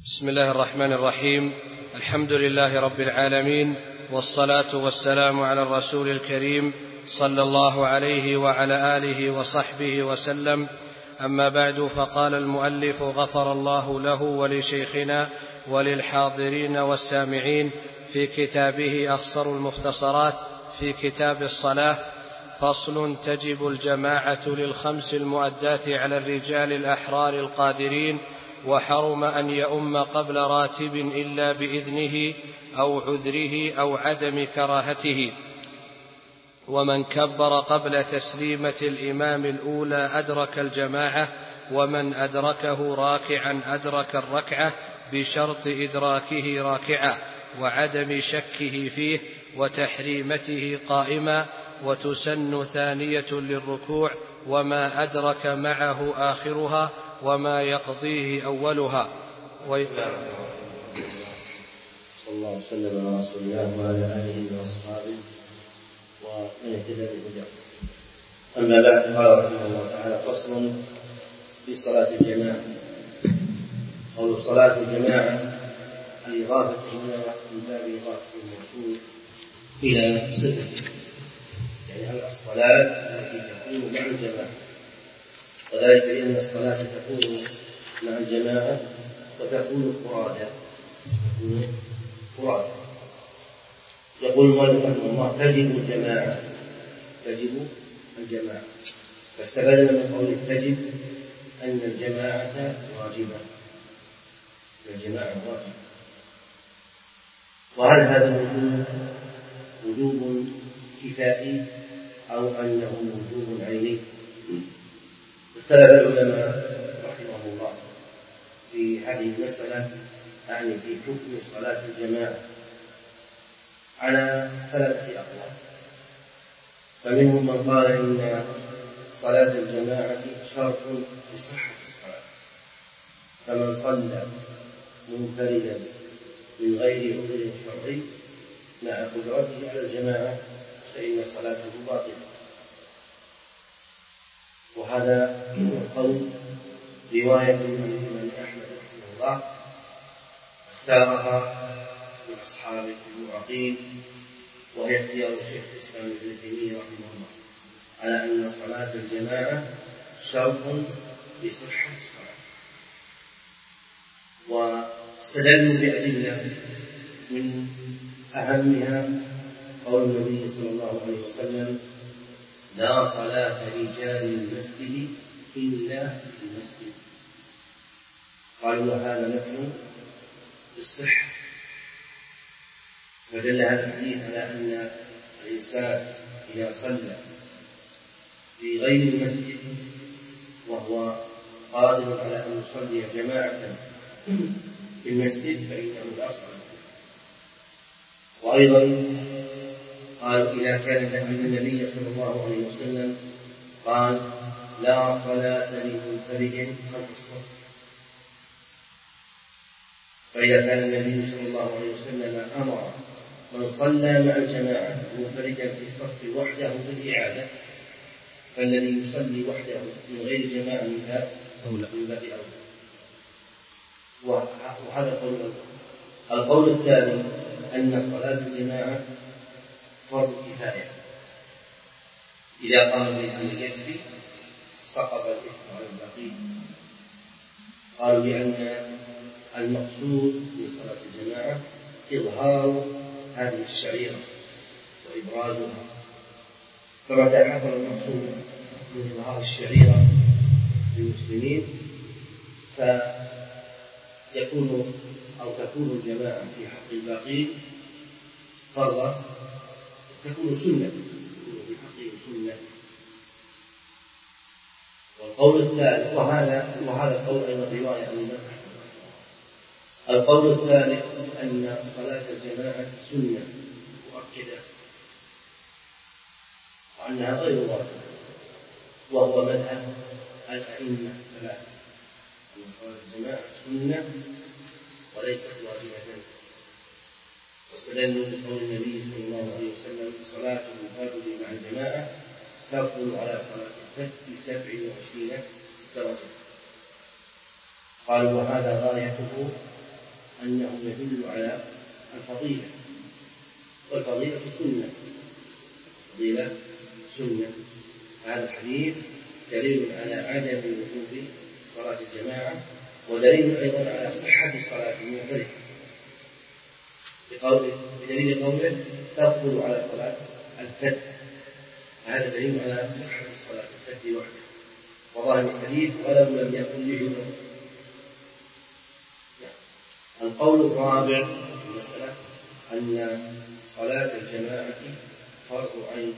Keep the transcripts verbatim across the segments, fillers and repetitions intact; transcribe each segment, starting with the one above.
بسم الله الرحمن الرحيم. الحمد لله رب العالمين، والصلاة والسلام على الرسول الكريم صلى الله عليه وعلى آله وصحبه وسلم. أما بعد، فقال المؤلف غفر الله له ولشيخنا وللحاضرين والسامعين في كتابه أخصر المختصرات في كتاب الصلاة: فصل: تجب الجماعة للخمس المؤدات على الرجال الأحرار القادرين، وحرم أن يؤم قبل راتب إلا بإذنه أو عذره أو عدم كراهته. ومن كبر قبل تسليمة الإمام الأولى أدرك الجماعة، ومن أدركه راكعا أدرك الركعة بشرط إدراكه راكعا وعدم شكه فيه وتحريمته قائما، وتسن ثانية للركوع وما أدرك معه آخرها وما يقضيه أولها. و... صلى الله وسلم على رسول الله وعلى آله وأصحابه ومن اهتدى بهداه. أما بعد، قال رحمه الله تعالى: فصل في صلاة الجماعة. قول صلاة الجماعة الإضافة هنا من باب إضافة الموصول إلى صفته، يعني الصلاة التي تكون مع الجماعة، وذلك لأن الصلاة تكون مع الجماعة وتكون فرادى. تكون فرادى. يقول المؤلف رحمه الله: تجب الجماعة. تجب الجماعة، فاستفدنا من قوله تجب أن الجماعة واجبة. الجماعة واجبة، وهل هذا الوجوب وجوب كفائي أو أنه وجوب عيني؟ اختلف العلماء رحمه الله في هذه المسألة، يعني في حكم صلاة الجماعة، على ثلاثة أقوال. فمنهم من قال إن صلاة الجماعة شرط لصحة الصلاة، فمن صلى منفردا من غير عذر شرعي مع قدرته على الجماعة فإن صلاته باطلة. وهذا القول رواية من الإمام أحمد رحمه الله اختارها من أصحاب المعقين، وهي اختيار شيخ الإسلام ابن تيمية رحمه الله، على أن صلاة الجماعة شرط لصحة الصلاة. واستدلوا بأدلة من أهمها قول النبي صلى الله عليه وسلم: لا صلاة رجال المسجد إلا في المسجد. قالوا وهذا نفي بالصحة، فدل هذا الحديث على أن الإنسان إذا صلى في غير المسجد وهو قادر على أن يصلي جماعة في المسجد فإنه لا صلاة. وأيضا قالوا إذا كان النبي صلى الله عليه وسلم قال: لا صلاة لمنفرد خلف الصف، فإذا كان النبي صلى الله عليه وسلم أمر من صلى مع الجماعة منفردا في الصف وحده بالإعادة، فالذي يصلي وحده من غير جماعة من باب أولى. وهذا القول. القول الثاني أن صلاة الجماعة فرض كفاية، إذا قام بالأمر يكفي سقط الإثم على الباقي. قالوا لأن المقصود من صلاة الجماعة إظهار هذه الشعيرة وإبرازها، فمتى حصل المقصود من إظهار الشعيرة للمسلمين فيكون أو تكون الجماعة في حق الباقين فرضا، تكون سنة، تكون في حقه سنة. والقول الثالث، وهذا وهذا القول أيضا رواية عن الإمام أحمد. القول الثالث أن صلاة الجماعة سنة مؤكدة وأنها غير واجبة، وهو مذهب الأئمة الثلاثة، أن صلاة الجماعة سنة وليست واجبة. واستدلوا بقول النبي صلى الله عليه وسلم: صلاة المفرد مع الجماعة تفضل على صلاة الفرد بسبع وعشرين درجة. قالوا وهذا غايته أنه يدل على الفضيلة، والفضيلة سنة، الفضيلة سنة. هذا الحديث دليل على عدم وجوب صلاة الجماعة، ودليل أيضا على صحة الصلاة المنفردة بدليل قوله تفضل على صلاة الفرد. هذا دليل على صحة صلاة الفرد وحده. وظاهر الحديث ولو لم يكن لجنة. القول الرابع في المسألة أن صلاة الجماعة فرض عين.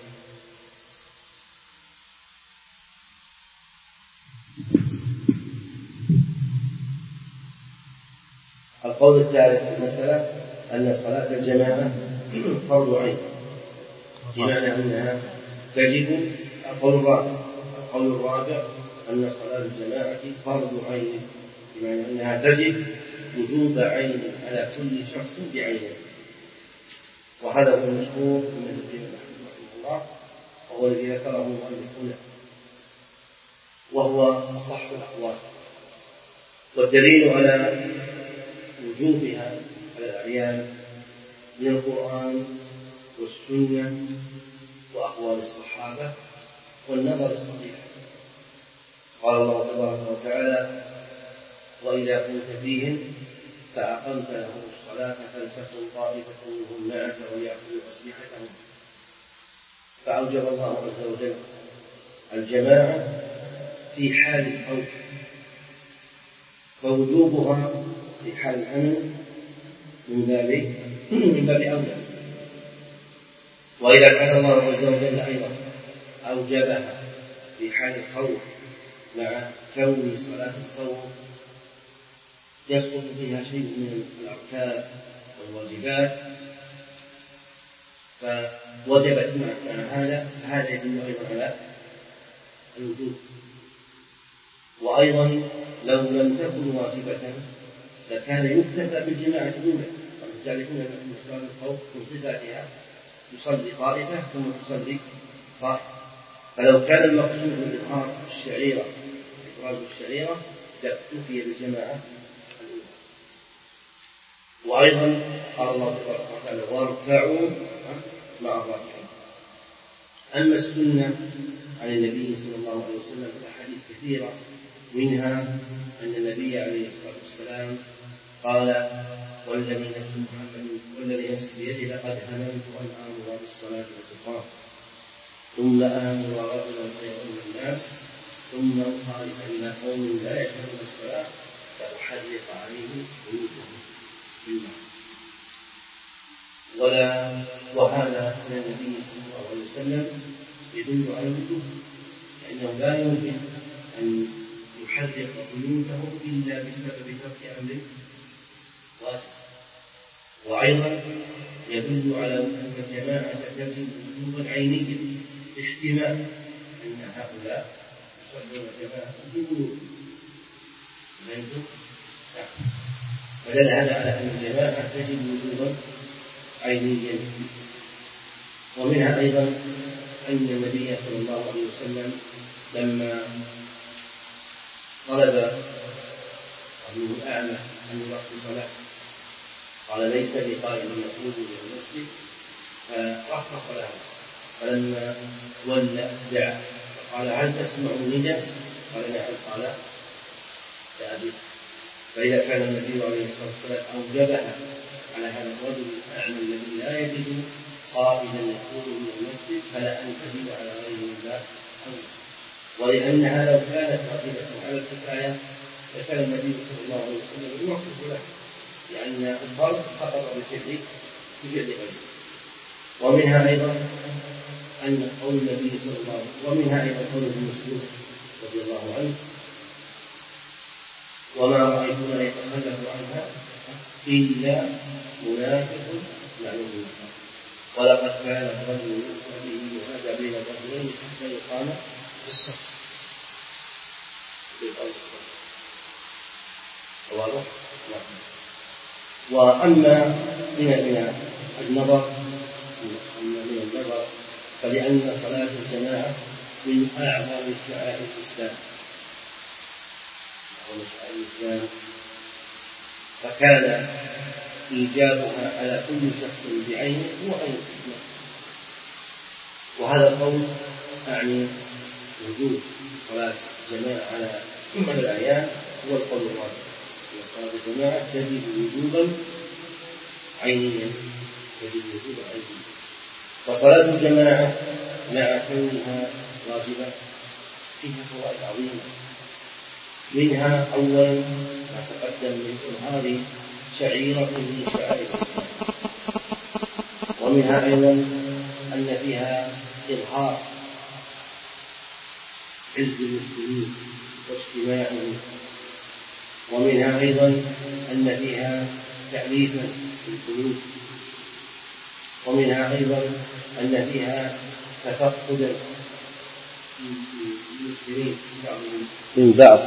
القول الثالث في المسألة أن صلاة الجماعة فرض عين، بمعنى أنها تجب. القول الرابع القول الرابع أن صلاة الجماعة فرض عين، بمعنى أنها تجب وجوب عين على كل شخص بعينه. وهذا هو المشهور من ابن رحمه الله، وهو الذي ذكره المؤلف هنا، وهو أصح الأقوال. والدليل على وجوبها على الأعيان من القرآن والسنة وأقوال الصحابة والنظر الصحيح. قال الله تبارك وتعالى: وإذا كنت فيهم فأقمت لهم الصلاة فلتكن طائفة منهم معك وليأخذوا أسلحتهم. فأوجب الله عز وجل الجماعة في حال الخوف، فوجوبها في حال الأمن من باب من باب أولى. وإذا كان الله عز وجل أيضا أوجبها في حال الخوف مع كون صلاة الخوف يسقط فيها شيء من الأركان والواجبات، فوجبت مع هذا هذا يدل أيضا على الوجوب. وأيضا لو لم تكن واجبة لكان يكتفى بالجماعة الأولى، ولذلك من صلاة الخوف من صفاتها يصلي طائفة ثم تصلي طائفة. فلو كان المقصود من إظهار الشعيرة إفراز الشعيرة لاكتفي بالجماعة الأولى. وأيضا قال الله تبارك وتعالى: واركعوا مع الراكعين. أما السنة عن النبي صلى الله عليه وسلم فأحاديث كثيرة، منها أن النبي عليه الصلاة والسلام قال: والذي نفس محمد والذي نفس بيده لقد هممت أن آمر بالصلاة وتقام ثم آمر رجلا فيؤم الناس ثم أخالف إلى قوم لا يشهدون الصلاة فأحرق عليهم بيوتهم بالماء. ولا وهذا من النبي صلى الله عليه وسلم يدل على الوجوب، لأنه لا يمكن أن يحرق بيوتهم إلا بسبب ترك أمر واجب. وأيضا يدل على أن الجماعة تجب وجوبا عينيا احتمال أن هؤلاء يصلون الجماعة في بيوتهم، فدل هذا على أن الجماعة تجب وجوبا عينيا. ومنها أيضا أن النبي صلى الله عليه وسلم لما طلب ابنه الأعمى أن يرخص له قال: ليس لي قائل يقود إلى المسجد، فرخص له. فلما ولى دعا فقال: هل تسمع النداء؟ قال: نعم. قال: فأجب. فإذا كان النبي عليه الصلاة والسلام أوجبها على هذا الرجل الأعمى الذي لا يجد قائدا يقود إلى المسجد فلا أن تجب على غيره من باب أولى. ولأنها لو كانت واجبة على الكفاية فكان النبي صلى الله عليه وسلم يوقف له، لأن الفرض سقط بفعل بفعل غيره. ومنها أيضا أن قول النبي صلى الله عليه وسلم ومنها أيضا قول ابن مسعود رضي الله عنه: وما رأيتنا يتخلف عنها إلا منافق معلوم النفاق، ولقد كان الرجل يؤتى به وهذا بين الرجلين حتى يقام بالصف. واضح؟ وأما من النظر من النظر فلأن صلاة الجماعة من أعظم شعائر الإسلام أعظم شعائر الإسلام، فكان إيجابها على كل شخص بعينه هو عين الاستثناء. وهذا القول أعني وجود صلاة الجماعة على جمع الأعيان هو القول الراجح، أن صلاة الجماعة تجب وجوبا عينيا، تجب وجوبا عينيا. وصلاة الجماعة مع كونها واجبة فيها فوائد عظيمة، منها أولا ما تقدم من إظهار شعيرة من شعائر الإسلام، ومنها أيضا أن فيها إظهار عز المسلمين واجتماعهم، ومنها أيضا أن فيها تأليفا في القلوب، ومنها أيضا أن فيها تفقدا للمسلمين من بعض،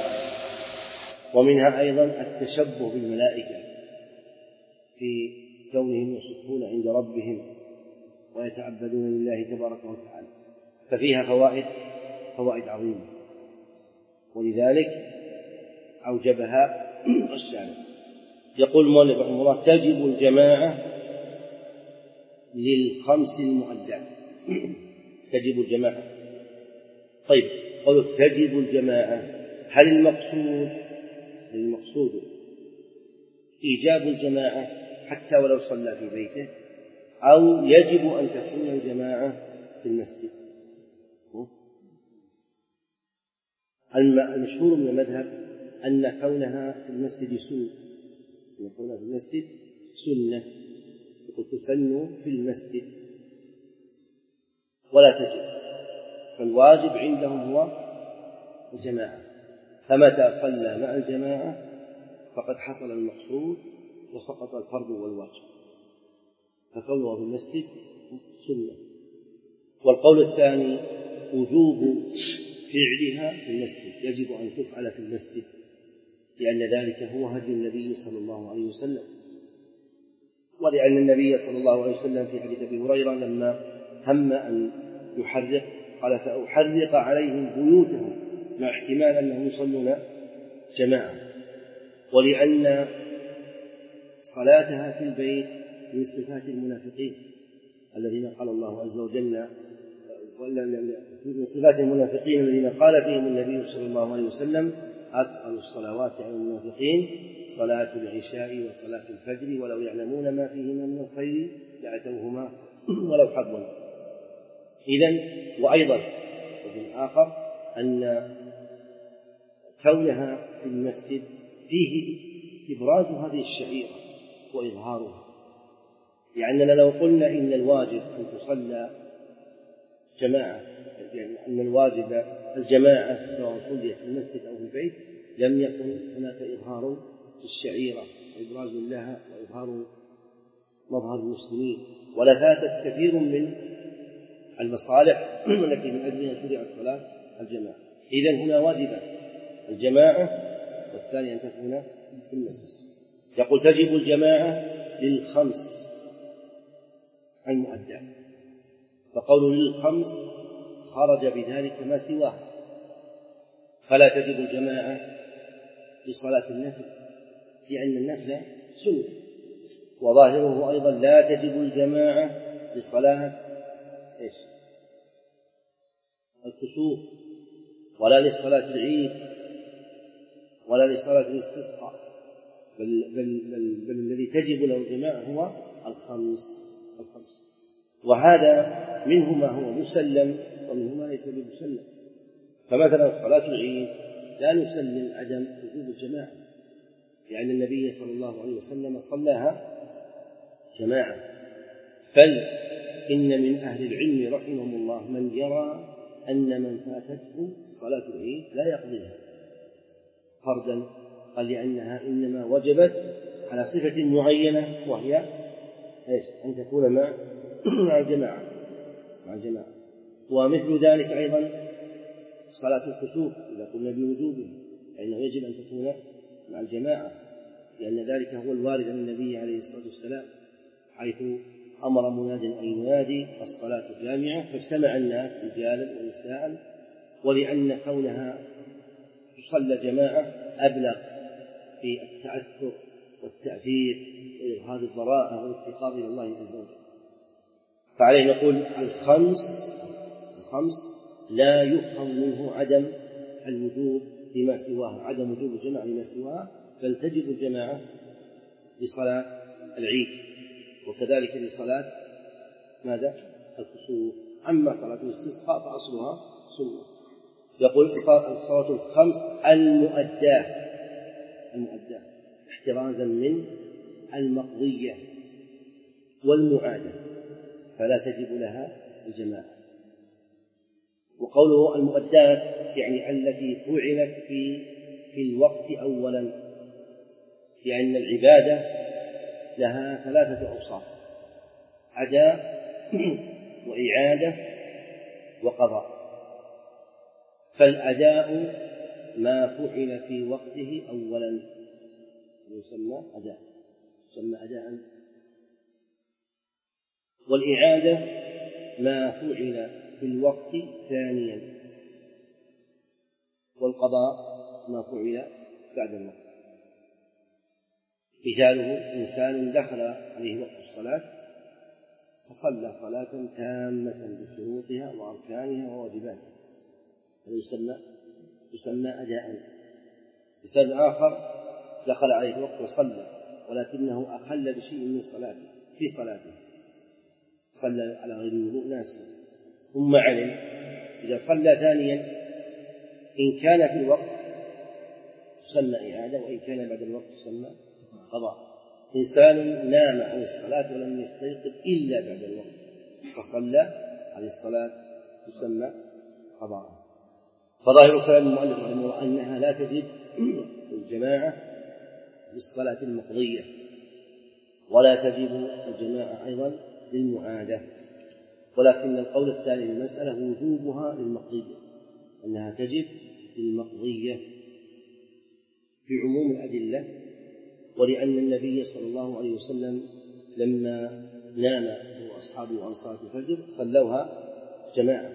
ومنها أيضا التشبه بالملائكة في كونهم يصفون عند ربهم ويتعبدون لله تبارك وتعالى، ففيها فوائد فوائد عظيمة، ولذلك أوجبها الشارع. يقول المؤلف رحمه الله: تجب الجماعة للخمس المؤدات. تجب الجماعة. طيب، قوله تجب الجماعة، هل المقصود المقصود إيجاب الجماعة حتى ولو صلى في بيته، أو يجب أن تكون الجماعة في المسجد؟ المشهور من المذهب أن كونها في المسجد سنة، أن كونها في المسجد سنة، يقول تسن في المسجد ولا تجب، فالواجب عندهم هو الجماعة، فمتى صلى مع الجماعة فقد حصل المقصود وسقط الفرض والواجب، فكونه في المسجد سنة. والقول الثاني وجوب فعلها في المسجد، يجب أن تفعل في المسجد، لأن ذلك هو هدي النبي صلى الله عليه وسلم، ولأن النبي صلى الله عليه وسلم في حديث أبي هريرة لما هم أن يحرق قال: فأحرق عليهم بيوتهم، مع احتمال أنهم يصلون جماعة، ولأن صلاتها في البيت من صفات المنافقين الذين قال الله عز وجل من صفات المنافقين الذين قال فيهم النبي صلى الله عليه وسلم: أثقل الصلوات على المنافقين صلاة العشاء وصلاة الفجر ولو يعلمون ما فيهما من الخير لأتوهما ولو حبوا. إذن وأيضا وفي آخر أن كونها في المسجد فيه إبراز هذه الشعيرة وإظهارها، لأننا لو قلنا إن الواجب أن تصلى جماعة، يعني أن الواجب الجماعة سواء صليت في المسجد أو في البيت، لم يكن هناك إظهار الشعيرة وإبراز لها وإظهار مظهر المسلمين، ولفاتت كثير من المصالح التي من أجلها شرعت صلاة الجماعة. إذن هنا واجبة الجماعة، والثاني أن تكون في المسجد. يقول تجب الجماعة للخمس المؤدات، فقول للخمس خرج بذلك ما سواه، فلا تجب الجماعة لصلاة النفل لأن النفل سنة، وظاهره أيضا لا تجب الجماعة لصلاة إيش؟ الكسوف، ولا لصلاة العيد، ولا لصلاة الاستسقاء، بل, بل, بل, بل الذي تجب له الجماعة هو الخمس الخمس وهذا منه ما هو مسلم ومنه ما ليس بمسلم. فمثلا صلاة العيد لا نسلم عدم وجوب الجماعة، لأن النبي صلى الله عليه وسلم صلاها جماعة، بل إن من أهل العلم رحمهم الله من يرى أن من فاتته صلاة العيد لا يقضيها فردا، قال لأنها إنما وجبت على صفة معينة وهي إيش؟ أن تكون مع مع الجماعة مع الجماعة. ومثل ذلك أيضا صلاة الكسوف إذا قلنا بوجوبه فإنه يجب أن تكون مع الجماعة، لأن ذلك هو الوارد عن النبي عليه الصلاة والسلام، حيث أمر مناد أن ينادي الصلاة جامعة، فاجتمع الناس رجالا ونساء، ولأن كونها تصلى جماعة أبلغ في التأثر والتأثير وإظهار البراءة والافتقار إلى الله عز وجل. فعليه نقول الخمس الخمس لا يفهم منه عدم الوجوب لما سواها، عدم وجوب الجماعة لما سواها، بل تجب الجماعة لصلاة العيد، وكذلك لصلاة ماذا؟ الكسوف. أما صلاة الاستسقاء فأصلها سنة. يقول الصلاة الخمس المؤداة المؤداة احترازا من المقضية والمعادة، فلا تجب لها الجماعة. وقوله المؤدات يعني التي فعلت في في الوقت أولا، لأن العبادة لها ثلاثة أوصاف: أداء وإعادة وقضاء. فالأداء ما فعل في وقته أولا يسمى أداء يسمى أداء والإعادة ما فعل في الوقت ثانيا، والقضاء ما فعل بعد الوقت. مثاله إنسان دخل عليه وقت الصلاة فصلى صلاة تامة بشروطها وأركانها وواجباتها، هذا يسمى يسمى أداء. مثال آخر دخل عليه وقت وصلى ولكنه أخل بشيء من صلاته في صلاته، صلى على غير وضوء ناسيا، ثم علم إذا صلى ثانيا إن كان في الوقت تسمى إعادة، وإن كان بعد الوقت تسمى قضاء. إنسان نام عن الصلاة ولم يستيقظ إلا بعد الوقت فصلى على الصلاة تسمى قضاء. فظاهر كلام المؤلف رحمه الله أنها لا تجب الجماعة للصلاة المقضية، ولا تجب الجماعة أيضا للمعادة، ولكن القول الثاني للمسألة وجوبها للمقضية، أنها تجب للمقضية في عموم الأدلة، ولأن النبي صلى الله عليه وسلم لما نام هو أصحابه عن صلاة الفجر صلوها جماعة،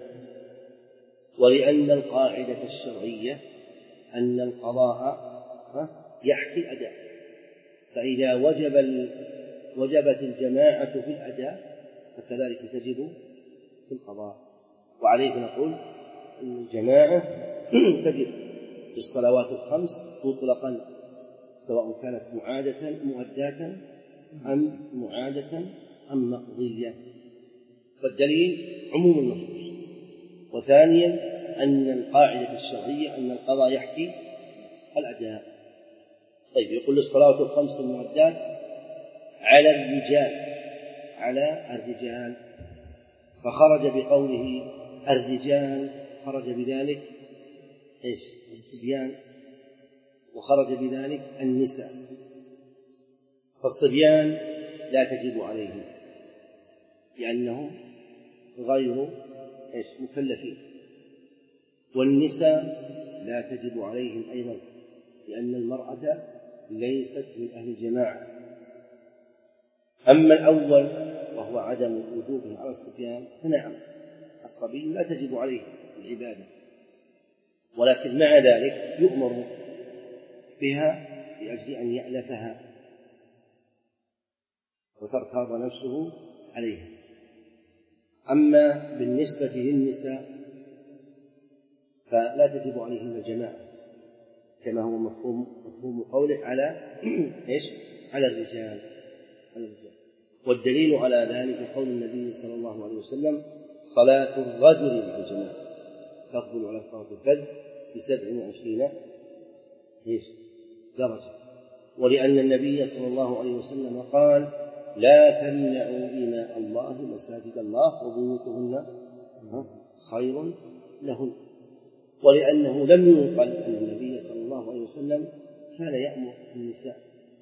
ولأن القاعدة الشرعية أن القضاء يحكي الأداء، فإذا وجب وجبت الجماعة في الأداء فكذلك تجب في القضاء. وعليه نقول أن الجماعة تجب في الصلوات الخمس مطلقا، سواء كانت معادة مؤداة أم معادة أم مقضية، والدليل عموم النصوص. وثانيا أن القاعدة الشرعية أن القضاء يحكي الأداء. طيب يقول الصلوات الخمس المؤدات على الرجال على الرجال فخرج بقوله الرجال، خرج بذلك إيش؟ الصبيان، وخرج بذلك النساء. فالصبيان لا تجب عليهم لأنهم غير إيش؟ مكلفين، والنساء لا تجب عليهم أيضا لأن المرأة ليست من أهل الجماعة. أما الأول وهو عدم وجوبه على الصبيان فنعم الصبي لا تجب عليه العبادة، ولكن مع ذلك يؤمر بها لأجل أن يألفها وتركض نفسه عليها. أما بالنسبة للنساء فلا تجب عليهن الجماعة كما هو مفهوم مفهوم قوله على إيش؟ على الرجال على الرجال. والدليل على ذلك قول النبي صلى الله عليه وسلم صلاة الرجل مع الجماعة تفضل على صلاة الفجر بسبع وعشرين إيش؟ درجة. ولأن النبي صلى الله عليه وسلم قال لا تمنعوا إماء الله مساجد الله وبيوتهن خير لهن. ولأنه لم ينقل أن النبي صلى الله عليه وسلم كان يأمر النساء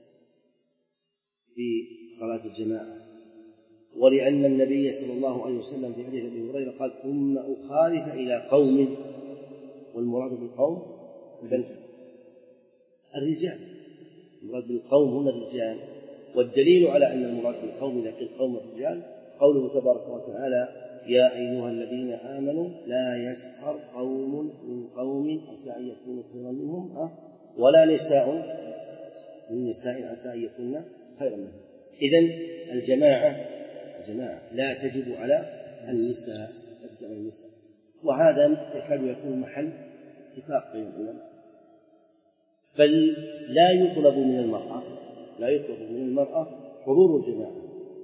في صلاة الجماعة. ولأن النبي صلى الله عليه وسلم في حديث أبي هريرة قال ثم أخالف إلى قوم، والمراد بالقوم بل الرجال، المراد بالقوم هنا الرجال. والدليل على أن المراد بالقوم لكن قوم الرجال قوله تبارك وتعالى يا أيها الذين آمنوا لا يسخر قوم من قوم عسى أن يكونوا خيرا منهم ولا نساء للنساء عسى أن يكون خيرا منه. إذن الجماعة الجماعة لا تجب على النساء النساء وهذا يكاد يكون محل اتفاق بين العلماء. بل لا يطلب من المرأة لا يطلب من المرأة حضور الجماعة،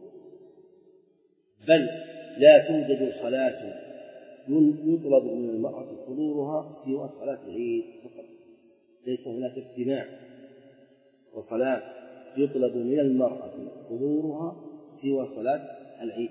بل لا توجد صلاة يطلب من المرأة حضورها سوى صلاة العيد فقط. ليس هناك اجتماع وصلاة يطلب من المرأة حضورها سوى صلاة العيد.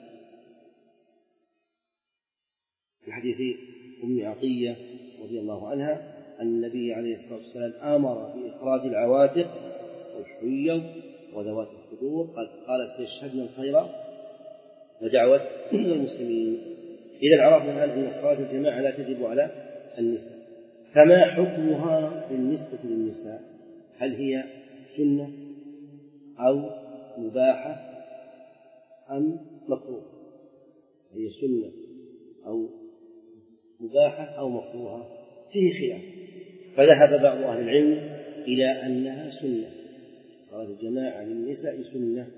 في حديث أم عطية رضي الله عنها أن النبي عليه الصلاة والسلام أمر بإخراج العواتق والحيض وذوات الخدور، قالت تشهدن الخير ودعوة المسلمين. إذا عرفنا الآن أن صلاة الجماعة لا تجب على النساء، فما حكمها بالنسبة للنساء؟ هل هي سنة أو مباحة أم مكروهة؟ هي سنة أو مباحة أو مكروهة؟ فيه خلاف، فذهب بعض أهل العلم إلى أنها سنة، صلاة الجماعة للنساء سنة،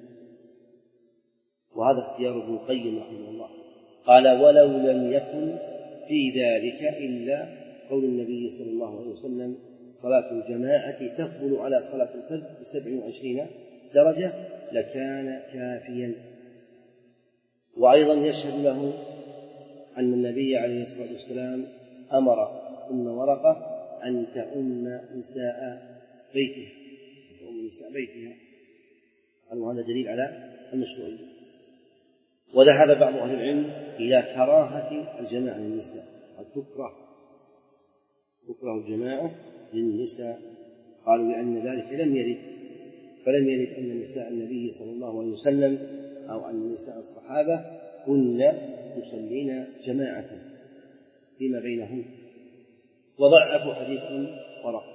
وهذا اختيار ابن القيم رحمه الله. قال ولو لم يكن في ذلك إلا قول النبي صلى الله عليه وسلم صلاة الجماعة تفضل على صلاة الفرد بسبع وعشرين درجة لكان كافيا. وأيضا يشهد له أن النبي عليه الصلاة والسلام أمر أم ورقة أن تؤم نساء بيتها تؤم نساء بيتها قالوا هذا دليل على المشروعية. وذهب بعض أهل العلم إلى كراهة الجماعة للنساء، قد تكره تكره الجماعة للنساء، قالوا لأن ذلك لم يرد فلم يرد أن نساء النبي صلى الله عليه وسلم أو أن نساء الصحابة كن يصلين جماعة فيما بينهم، وضعفوا حديث ورقة.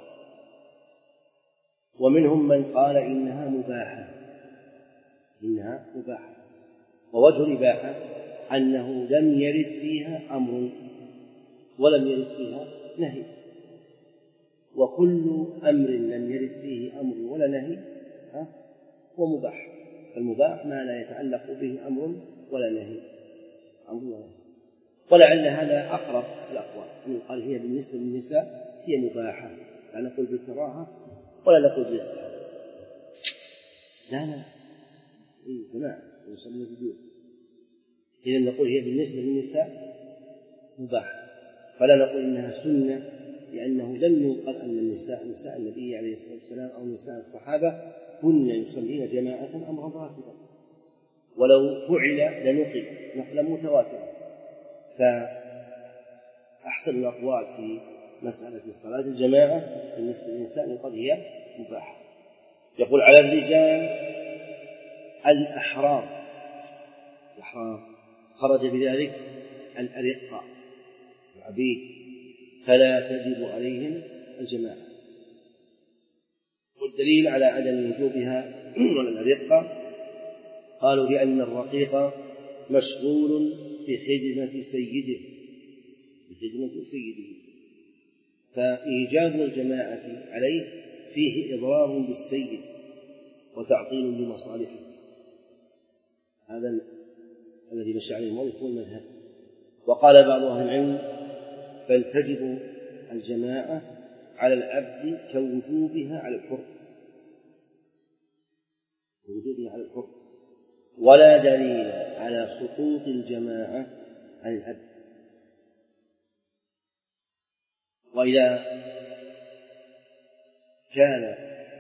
ومنهم من قال إنها مباحة إنها مباحة ووجه الإباحة أنه لم يرد فيها أمر ولم يرد فيها نهي، وكل أمر لم يرد فيه أمر ولا نهي هو مباح. فالمباح ما لا يتعلق به أمر ولا نهي أمر ولا نهي. ولعل هذا أقرب الأقوال، من قال هي بالنسبة للنساء هي مباحة، لا نقول بالكراهة ولا نقول بالاستحباب، لا لا إيه جماعة يصلون في البيوت. إذا نقول هي بالنسبة للنساء مباحة، فلا نقول إنها سنة، لأنه لم ينقل أن النساء نساء النبي عليه الصلاة والسلام أو نساء الصحابة كن يصلين جماعة أمرا راتبا، ولو فعل لنقل نقلا متواترا. فأحسن الأقوال في مسألة صلاة الجماعة بالنسبة للنساء يقول هي مباحة. يقول على الرجال الأحرار الأحرار خرج بذلك الأرقاء العبيد، فلا تجب عليهم الجماعة. والدليل على عدم وجوبها على الأرقاء قالوا لأن الرقيق مشغول بخدمة سيده بخدمة سيده فإيجاب الجماعة عليه فيه إضرار بالسيد وتعطيل لمصالحه. هذا الذي مشى عليه المؤلف هو المذهب. وقال بعض أهل العلم بل تجب الجماعة على العبد كوجوبها على الحر كوجوبها على الحر ولا دليل على سقوط الجماعة عن العبد. وإذا كان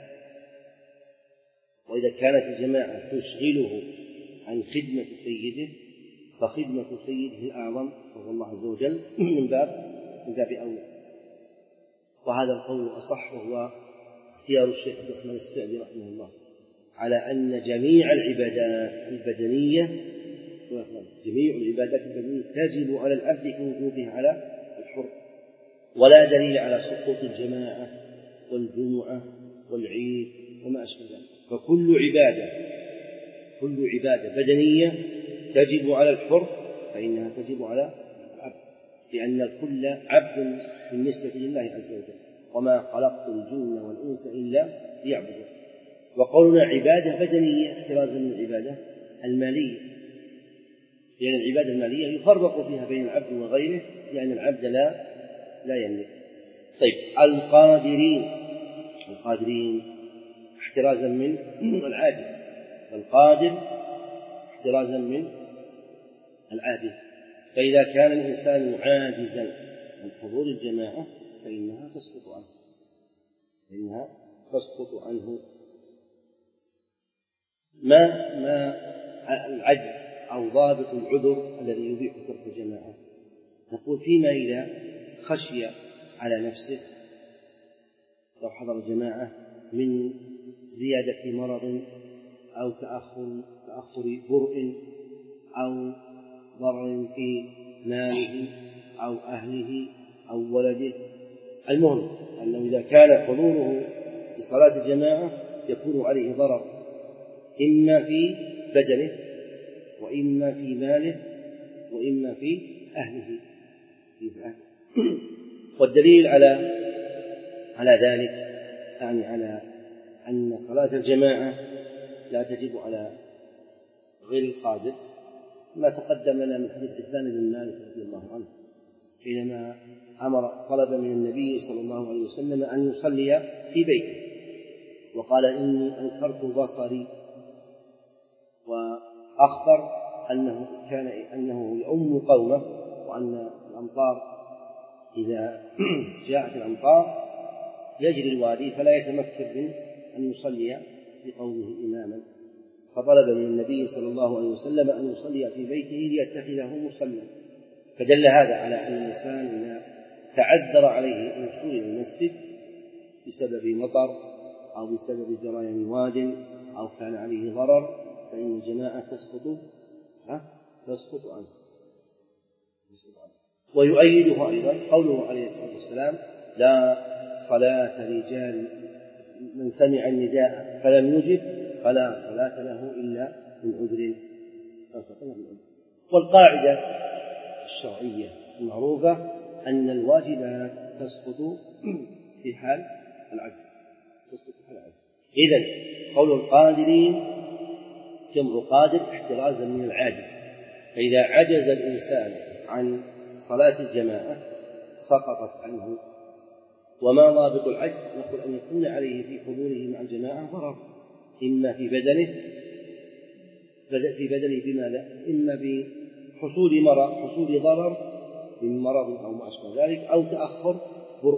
وإذا كانت الجماعة تشغله عن خدمة سيده فخدمة سيده الأعظم وهو الله عز وجل من باب من باب أولى. وهذا القول أصح، وهو اختيار الشيخ عبد الرحمن السعدي رحمه الله، على أن جميع العبادات البدنية جميع العبادات البدنية تجب على العبد كوجوبها على الحر، ولا دليل على سقوط الجماعة والجمعة والعيد وما أشبه ذلك. فكل عبادة كل عبادة بدنية تجب على الحر فإنها تجب على العبد، لأن الكل عبد بالنسبة لله عز وجل، وما خلقت الجن والإنس إلا ليعبدون. وقولنا عبادة بدنية احترازا من العبادة المالية، لأن العبادة المالية يفرق فيها بين العبد وغيره، لأن العبد لا لا يملك. طيب القادرين، القادرين احترازا من العاجز، القادر احترازا من العاجز. فإذا كان الإنسان عاجزا عن حضور الجماعة فإنها تسقط عنه، فإنها تسقط عنه. ما ما العجز أو ضابط العذر الذي يبيح ترك الجماعة؟ نقول فيما إذا خشي على نفسه لو حضر الجماعة من زيادة مرض أو تأخر تأخر برء أو ضرر في ماله أو أهله أو ولده. المهم أنه إذا كان حضوره في صلاة الجماعة يكون عليه ضرر إما في بدنه وإما في ماله وإما في أهله. والدليل على على ذلك يعني على أن صلاة الجماعة لا تجب على غير القادر ما تقدم لنا من حديث عثمان بن مالك رضي الله عنه حينما أمر طلب من النبي صلى الله عليه وسلم أن يصلي في بيته وقال إني أنكرت بصري، وأخبر أنه كان أنه يؤم قومه وأن الأمطار إذا جاءت الأمطار يجري الوادي فلا يتمكن من أن يصلي بقومه إماما، فطلب من النبي صلى الله عليه وسلم أن يصلي في بيته ليتخذه مصلى. فدل هذا على أن الإنسان إذا تعذر عليه الوصول إلى المسجد بسبب مطر أو بسبب جريان واد أو كان عليه ضرر فإن الجماعة تسقط تسقط عنه. ويؤيده أيضا قوله عليه الصلاة والسلام لا صلاة رجال من سمع النداء فلم يجب فلا صلاة له إلا من عذر. والقاعدة الشرعية المعروفة أن الواجبات تسقط في حال العجز، تسقط في حال العجز. إذن قول القادرين جمع قادر احترازا من العاجز، فإذا عجز الإنسان عن صلاة الجماعة سقطت عنه. وما ضابط العجز؟ نقول أن يكون عليه في حضوره مع الجماعة ضرر، إما في بدنه في بدنه بماذا؟ إما بحصول مرض حصول ضرر من مرض أو ما أشبه ذلك، أو تأخر برء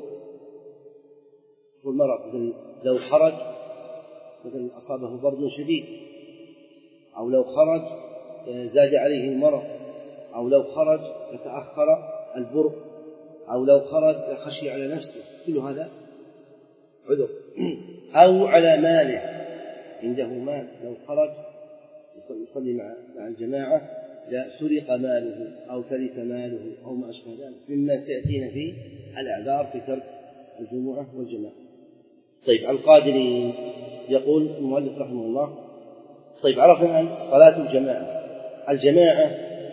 والمرض لو خرج مثلا أصابه برد شديد، أو لو خرج زاد عليه المرض، أو لو خرج فتأخر البرء، أو لو خرج خشي على نفسه، كل هذا عذر. أو على ماله، عنده مال لو خرج يصلي مع الجماعة لا سرق ماله أو تلف ماله أو ما أشبه ذلك مما سيأتينا في الأعذار في ترك الجمعة والجماعة. طيب القادرين يقول المؤلف رحمه الله طيب عرفنا أن صلاة الجماعة الجماعة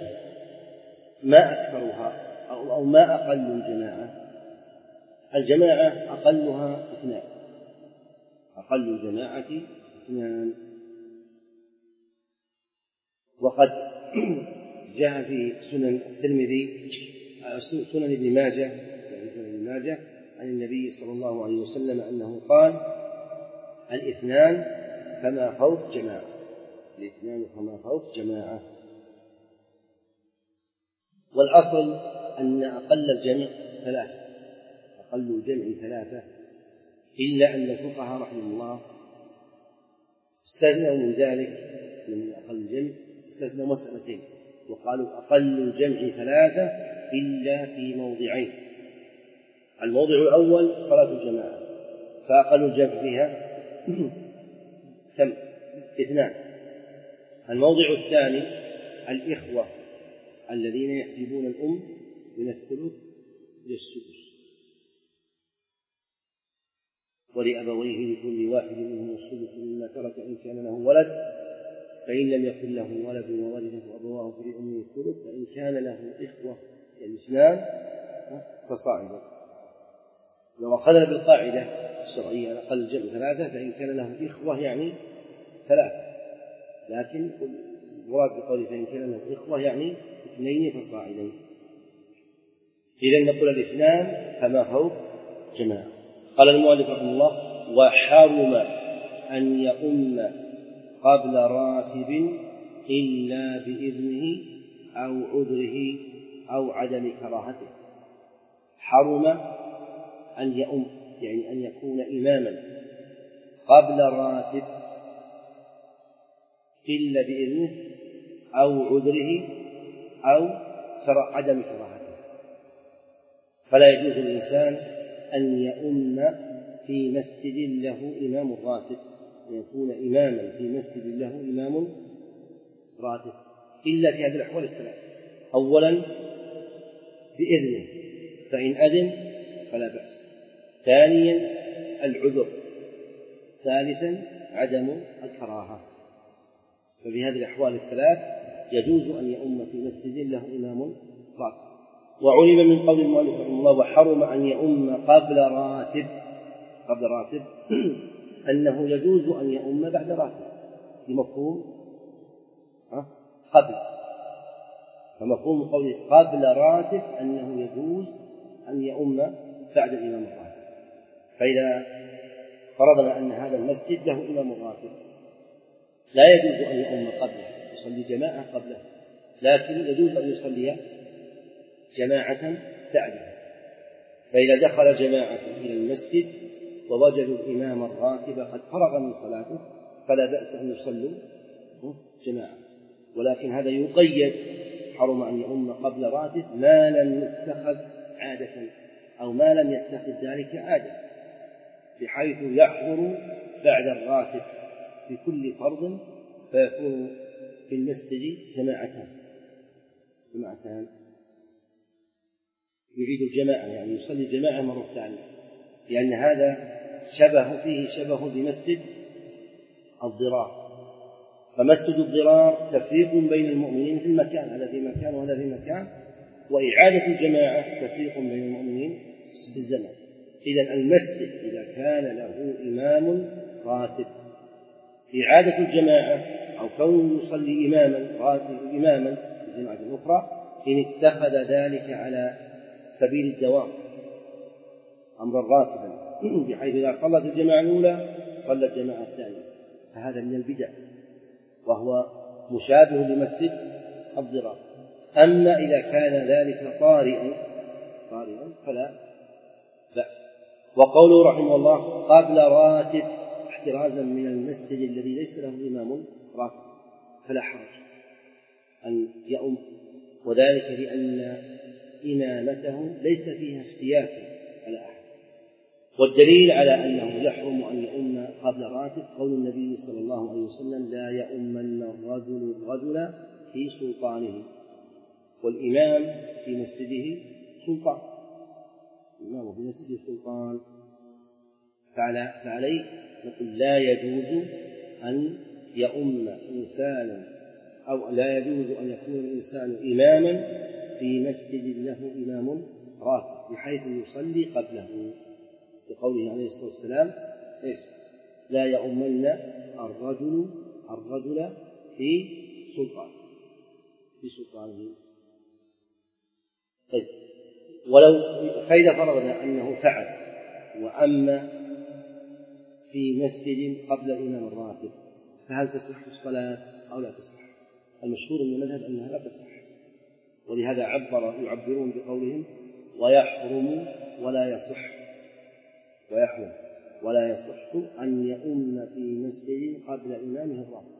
ما أكثرها أو ما أقل الجماعة؟ الجماعة أقلها اثنان، أقل الجماعة اثنان. وقد جاء في سنن الترمذي سنن ابن ماجه سنن ابن ماجه عن النبي صلى الله عليه وسلم أنه قال الاثنان فما فوق جماعة، الاثنان فما فوق جماعة. والأصل أن أقل الجمع ثلاثة، أقل الجمع ثلاثة، إلا أن الفقهاء رحمه الله استثنوا من ذلك من أقل الجمع استثنوا مسألتين، وقالوا أقل الجمع ثلاثة إلا في موضعين. الموضع الأول صلاة الجماعة فأقل الجمع فيها كم؟ اثنان. الموضع الثاني الإخوة الذين يحجبون الأم من الثلث إلى السدس، ولأبويه لكل واحد منهم السدس مما ترك إن كان له ولد، فإن لم يكن له ولد وورثه أبواه فلأمه الثلث، فإن كان له إخوة يعني اثنان فصاعدا. لو أخذنا بالقاعدة الشرعية على الأقل الجمع ثلاثة، فإن كان له إخوة يعني ثلاثة، لكن المراد بقوله فإن كان له إخوة يعني اثنين فصاعدين. إذن نقول الاثنان فما فوق جماعة. قال المؤلف رحمه الله: وحرم أن يؤم قبل راتب إلا بإذنه أو عذره أو عدم كراهته. حرم أن يؤم يعني أن يكون إماما قبل راتب إلا بإذنه أو عذره أو عدم كراهته. فلا يجوز للإنسان أن يؤم في مسجد له إمام راتب، أن يكون إماما في مسجد له إمام راتب إلا في هذه الأحوال الثلاث: أولا بإذنه فإن أذن فلا بأس، ثانيا العذر، ثالثا عدم الكراهة. ففي هذه الأحوال الثلاث يجوز أن يؤم في مسجد له إمام راتب. وعلم من قول المؤلف رحمه الله: وحرم أن يؤم قبل راتب قبل راتب أنه يجوز أن يؤم بعد راتب، بمفهوم قبل، فمفهوم قوله قبل راتب أنه يجوز أن يؤم بعد الإمام الراتب. فإذا فرضنا أن هذا المسجد له إمام راتب لا يجوز أن يؤم قبله، يصلي جماعة قبله، لكن يجوز أن يصلي جماعة بعده. فإذا دخل جماعة إلى المسجد ووجدوا الإمام الراتب قد فرغ من صلاته فلا بأس أن يصلوا جماعة، ولكن هذا يقيد: حرم أن يؤم قبل راتب ما لم يتخذ عادة أو ما لم يتخذ ذلك عادة، بحيث يحضر بعد الراتب في كل فرض فيكون في المسجد جماعتان جماعتان يعيد الجماعة يعني يصلي جماعة مرة ثانية، لأن هذا شبه فيه شبه بمسجد الضرار. فمسجد الضرار تفريق بين المؤمنين في المكان، هذا في مكان وهذا في مكان، وإعادة الجماعة تفريق بين المؤمنين في الزمن. إذن المسجد إذا كان له إمام راتب إعادة الجماعة أو كونه يصلي إماما راتب إماما في الجماعة الأخرى إن اتخذ ذلك على سبيل الدوام أمرا راتبا، بحيث إذا صلت الجماعة الأولى صلى الجماعة الثانية، فهذا من البدع وهو مشابه لمسجد الضرار. أما إذا كان ذلك طارئا طارئا فلا بأس. وقوله رحمه الله قبل راتب احترازا من المسجد الذي ليس له إمام راتب فلا حرج أن يؤم، وذلك لأن إمامته ليس فيها اختيار على أحد. والدليل على أنه يحرم أن يؤم قبل راتب قول النبي صلى الله عليه وسلم: لا يؤمن الرجل الرجل في سلطانه. والإمام في مسجده سلطان، الإمام في مسجده سلطان، فعليه نقول لا يجوز أن يؤم إنسان أو لا يجوز أن يكون الإنسان إماما في مسجد له إمام راتب بحيث يصلي قبله، بقوله عليه الصلاة والسلام: لا يؤمن الرجل الرجل في سلطان في سلطانه. طيب، ولو فإذا فرضنا أنه فعل وأما في مسجد قبل الإمام الراتب فهل تصح الصلاة أو لا تصح؟ المشهور من المذهب أنها لا تصح، ولهذا عبر يعبرون بقولهم: ويحرم ولا يصح ويحرم ولا يصح أن يؤم في مسجد قبل إمامه الراتب.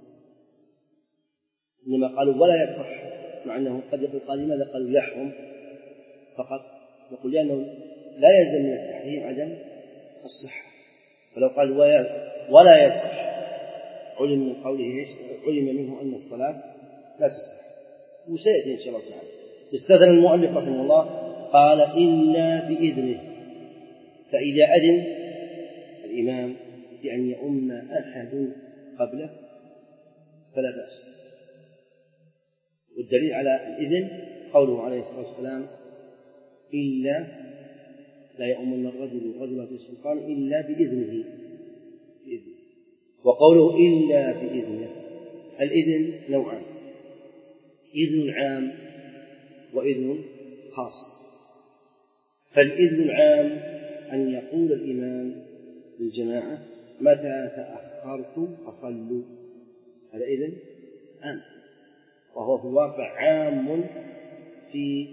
إنما قالوا ولا يصح، مع أنه قد يقول قال لماذا قالوا يحرم فقط؟ نقول لأنه لا يلزم من التحريم عدم الصحة. فلو قال ولا يصح علم من قوله ايش؟ علم منه أن الصلاة لا تصح، وسيأتي إن شاء الله تعالى. استثنى المؤلف رحمه الله قال: إلا بإذنه. فإذا أذن الإمام بأن يؤم أحد قبله فلا بأس. والدليل على الإذن قوله عليه الصلاة والسلام: إلا لا يؤمن الرجل الرجل في السلطان إلا بإذنه. بإذنه. وقوله إلا بإذنه، الإذن نوعان: إذن عام وإذن خاص. فالإذن العام أن يقول الإمام للجماعة: متى تأخرت فصلوا. هذا إذن عام، وهو في الواقع عام في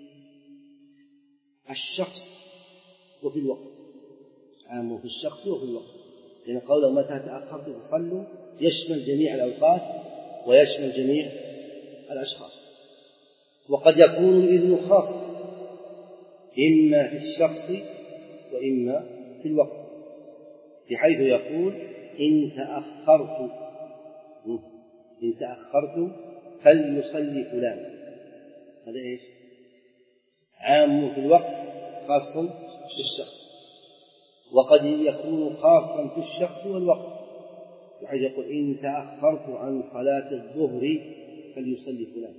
الشخص وفي الوقت، عام في الشخص وفي الوقت، لأن قوله متى تأخرت فصلوا يشمل جميع الأوقات ويشمل جميع الأشخاص. وقد يكون الإذن خاص إما في الشخص وإما في الوقت، بحيث يقول: إن تأخرت إن تأخرت فليصلي فلان. هذا إيش؟ عام في الوقت خاص في الشخص. وقد يكون خاصا في الشخص والوقت، بحيث يقول: إن تأخرت عن صلاة الظهر فليصلي فلان.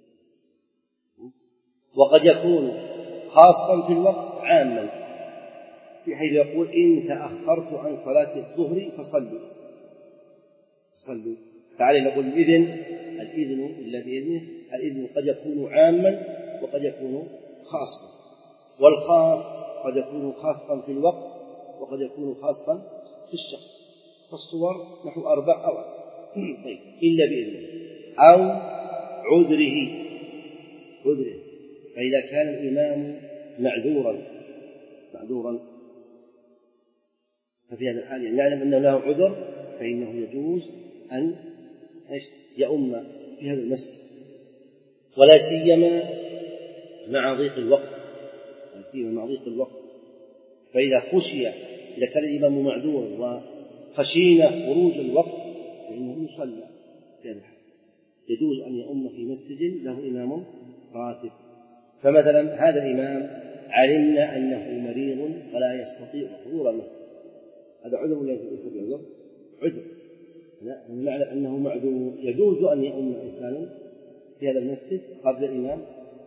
وقد يكون خاصا في الوقت عاما، بحيث يقول: إن تأخرت عن صلاة الظهر فصلوا صلوا. تعالى نقول الإذن الإذن إلا بإذنه، الإذن قد يكون عاما وقد يكون خاصا، والخاص قد يكون خاصا في الوقت وقد يكون خاصا في الشخص. فالصور نحو أربع أو طيب إلا بإذنه أو عذره عذره فإذا كان الإمام معذورا معذورا ففي هذا الحال يعني نعلم أنه له عذر، فإنه يجوز أن يؤم في هذا المسجد، ولا سيما مع ضيق الوقت لا سيما مع ضيق الوقت. فإذا خشي إذا كان الإمام معذور وخشينا خروج الوقت فإنه يصلى في هذا الحال، يجوز أن يؤم في مسجد له إمام راتب. فمثلا هذا الإمام علمنا أنه مريض فلا يستطيع حضور المسجد، هذا عذر ولا ليس بعذر؟ عذر. نعلم أنه معذور، يجوز أن يؤم إنسان في هذا المسجد قبل الإمام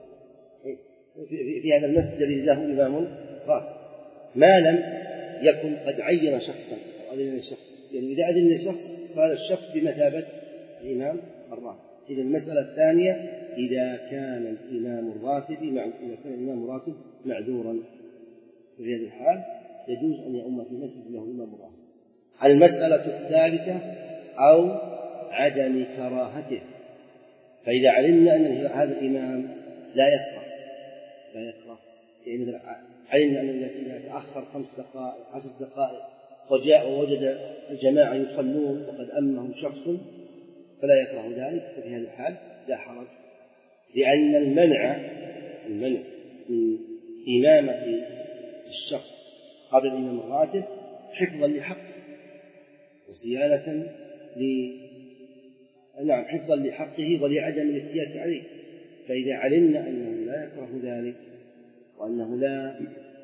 في هذا المسجد الذي له إمام راتب، ما لم يكن قد عين شخصا أو أذن لشخص. يعني إذا أذن لشخص فهذا الشخص بمثابة الإمام الراتب. إذا المسألة الثانية إذا كان الإمام الراتب إذا كان الإمام الراتب معذورا، في هذه الحال يجوز أن يؤم في مسجد له إمام راتب. المسألة الثالثة أو عدم كراهته، فإذا علمنا أن هذا الإمام لا يكره لا يكره يعني مثلا علمنا أنه إذا تأخر خمس دقائق عشر دقائق وجاء ووجد الجماعة يصلون وقد أمهم شخص فلا يكره ذلك، ففي هذه الحال لا حرج، لأن المنع المنع من إمامة الشخص قبل الإمام الراتب حفظا لحقه وصيانة ل نعم حفظا لحقه ولعدم الافتيات عليه. فإذا علمنا أنه لا يكره ذلك وأنه لا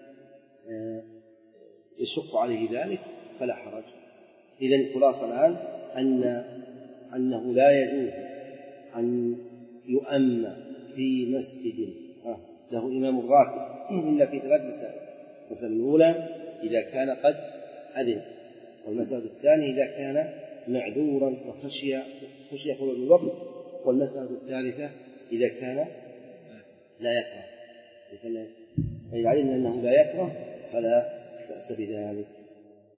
يشق عليه ذلك فلا حرج. إذن الخلاصة الآن أن أنه لا يجوز أن يؤم في مسجد له إمام راتب إلا في ثلاث مسائل. المسألة الأولى إذا كان قد أذن، والمسألة الثانية إذا كان معذورا وخشي خشي خروج الوقت، والمسألة الثالثة إذا كان لا يكره. فإذا علمنا أنه لا يكره فلا بأس بذلك.